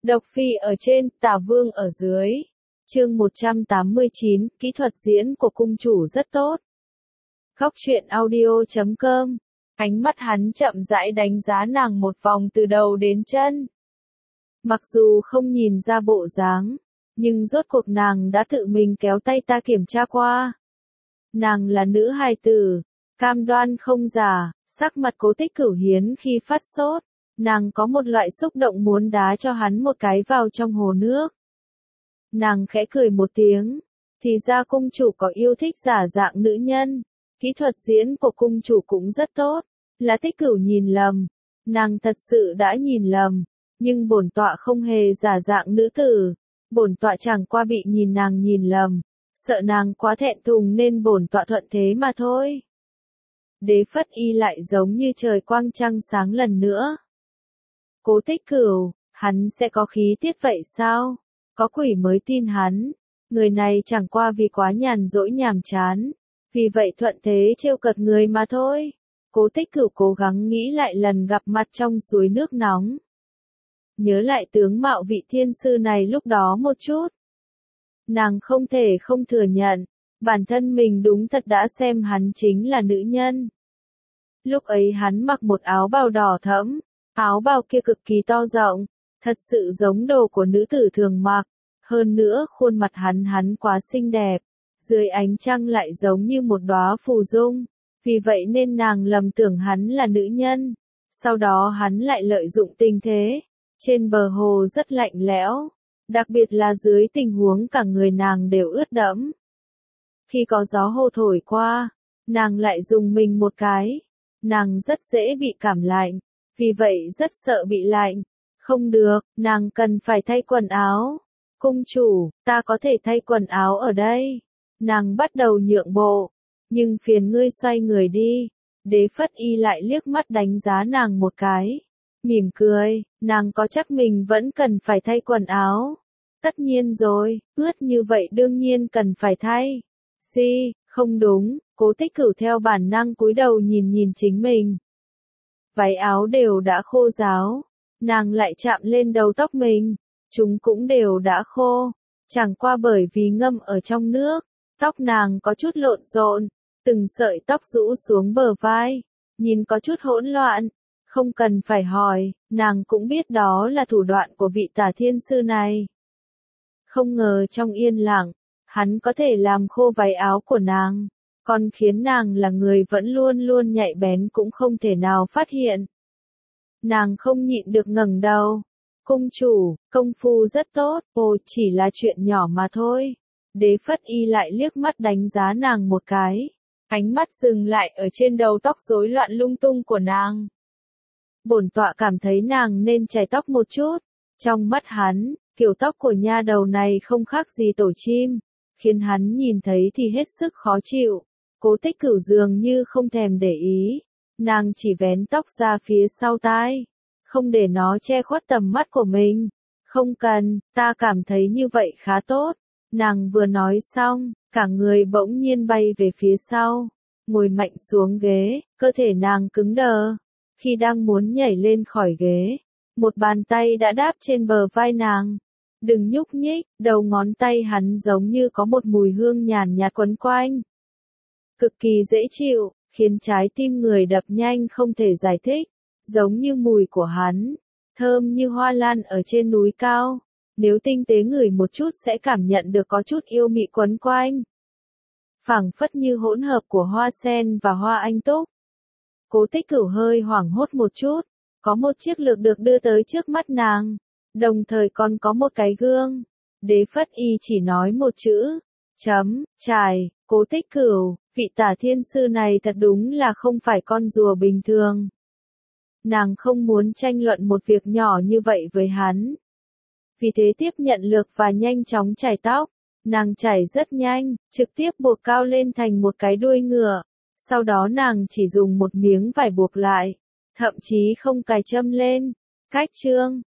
Độc Phi ở trên, Tả Vương ở dưới. Chương 189, kỹ thuật diễn của cung chủ rất tốt. Góc truyện audio.com. Ánh mắt hắn chậm rãi đánh giá nàng một vòng từ đầu đến chân. Mặc dù không nhìn ra bộ dáng, nhưng rốt cuộc nàng đã tự mình kéo tay ta kiểm tra qua. Nàng là nữ hài tử, cam đoan không giả, sắc mặt Cố Tích Cửu hiến khi phát sốt. Nàng có một loại xúc động muốn đá cho hắn một cái vào trong hồ nước. Nàng khẽ cười một tiếng, thì ra cung chủ có yêu thích giả dạng nữ nhân. Kỹ thuật diễn của cung chủ cũng rất tốt, là Tích Cửu nhìn lầm. Nàng thật sự đã nhìn lầm, nhưng bổn tọa không hề giả dạng nữ tử. Bổn tọa chẳng qua bị nhìn nàng nhìn lầm, sợ nàng quá thẹn thùng nên bổn tọa thuận thế mà thôi. Đế Phất Y lại giống như trời quang trăng sáng lần nữa. Cố Tích Cửu, hắn sẽ có khí tiết vậy sao? Có quỷ mới tin hắn. Người này chẳng qua vì quá nhàn rỗi nhàm chán, vì vậy thuận thế trêu cợt người mà thôi. Cố Tích Cửu cố gắng nghĩ lại lần gặp mặt trong suối nước nóng. Nhớ lại tướng mạo vị thiên sư này lúc đó một chút. Nàng không thể không thừa nhận, bản thân mình đúng thật đã xem hắn chính là nữ nhân. Lúc ấy hắn mặc một áo bào đỏ thẫm, áo bào kia cực kỳ to rộng, thật sự giống đồ của nữ tử thường mặc. Hơn nữa khuôn mặt hắn quá xinh đẹp, dưới ánh trăng lại giống như một đóa phù dung, vì vậy nên nàng lầm tưởng hắn là nữ nhân. Sau đó hắn lại lợi dụng tình thế, trên bờ hồ rất lạnh lẽo, đặc biệt là dưới tình huống cả người nàng đều ướt đẫm. Khi có gió hồ thổi qua, nàng lại dùng mình một cái, nàng rất dễ bị cảm lạnh, vì vậy rất sợ bị lạnh. Không được, nàng cần phải thay quần áo. Cung chủ, ta có thể thay quần áo ở đây. Nàng bắt đầu nhượng bộ, nhưng phiền ngươi xoay người đi. Đế Phất Y lại liếc mắt đánh giá nàng một cái, mỉm cười, nàng có chắc mình vẫn cần phải thay quần áo. Tất nhiên rồi, ướt như vậy đương nhiên cần phải thay. Gì, không đúng, Cố Tích Cửu theo bản năng cúi đầu nhìn chính mình. Váy áo đều đã khô ráo, nàng lại chạm lên đầu tóc mình. Chúng cũng đều đã khô, chẳng qua bởi vì ngâm ở trong nước, tóc nàng có chút lộn xộn, từng sợi tóc rũ xuống bờ vai, nhìn có chút hỗn loạn. Không cần phải hỏi, nàng cũng biết đó là thủ đoạn của vị Tả Thiên Sư này. Không ngờ trong yên lặng, hắn có thể làm khô váy áo của nàng, còn khiến nàng là người vẫn luôn luôn nhạy bén cũng không thể nào phát hiện. Nàng không nhịn được ngẩng đầu. Cung chủ, công phu rất tốt, ồ chỉ là chuyện nhỏ mà thôi. Đế Phất Y lại liếc mắt đánh giá nàng một cái. Ánh mắt dừng lại ở trên đầu tóc rối loạn lung tung của nàng. Bổn tọa cảm thấy nàng nên chải tóc một chút. Trong mắt hắn, kiểu tóc của nha đầu này không khác gì tổ chim, khiến hắn nhìn thấy thì hết sức khó chịu. Cố Tích Cửu dường như không thèm để ý. Nàng chỉ vén tóc ra phía sau tai, không để nó che khuất tầm mắt của mình. Không cần, ta cảm thấy như vậy khá tốt. Nàng vừa nói xong, cả người bỗng nhiên bay về phía sau, ngồi mạnh xuống ghế, cơ thể nàng cứng đờ. Khi đang muốn nhảy lên khỏi ghế, một bàn tay đã đáp trên bờ vai nàng. Đừng nhúc nhích, đầu ngón tay hắn giống như có một mùi hương nhàn nhạt quấn quanh. Cực kỳ dễ chịu, khiến trái tim người đập nhanh không thể giải thích. Giống như mùi của hắn, thơm như hoa lan ở trên núi cao, nếu tinh tế ngửi một chút sẽ cảm nhận được có chút yêu mị quấn quanh. Phảng phất như hỗn hợp của hoa sen và hoa anh túc. Cố Tích Cửu hơi hoảng hốt một chút, có một chiếc lược được đưa tới trước mắt nàng, đồng thời còn có một cái gương. Đế Phất Y chỉ nói một chữ, chải. Cố Tích Cửu, vị Tả Thiên Sư này thật đúng là không phải con rùa bình thường. Nàng không muốn tranh luận một việc nhỏ như vậy với hắn. Vì thế tiếp nhận lược và nhanh chóng chải tóc. Nàng chải rất nhanh, trực tiếp buộc cao lên thành một cái đuôi ngựa. Sau đó nàng chỉ dùng một miếng vải buộc lại, thậm chí không cài châm lên. Cách chương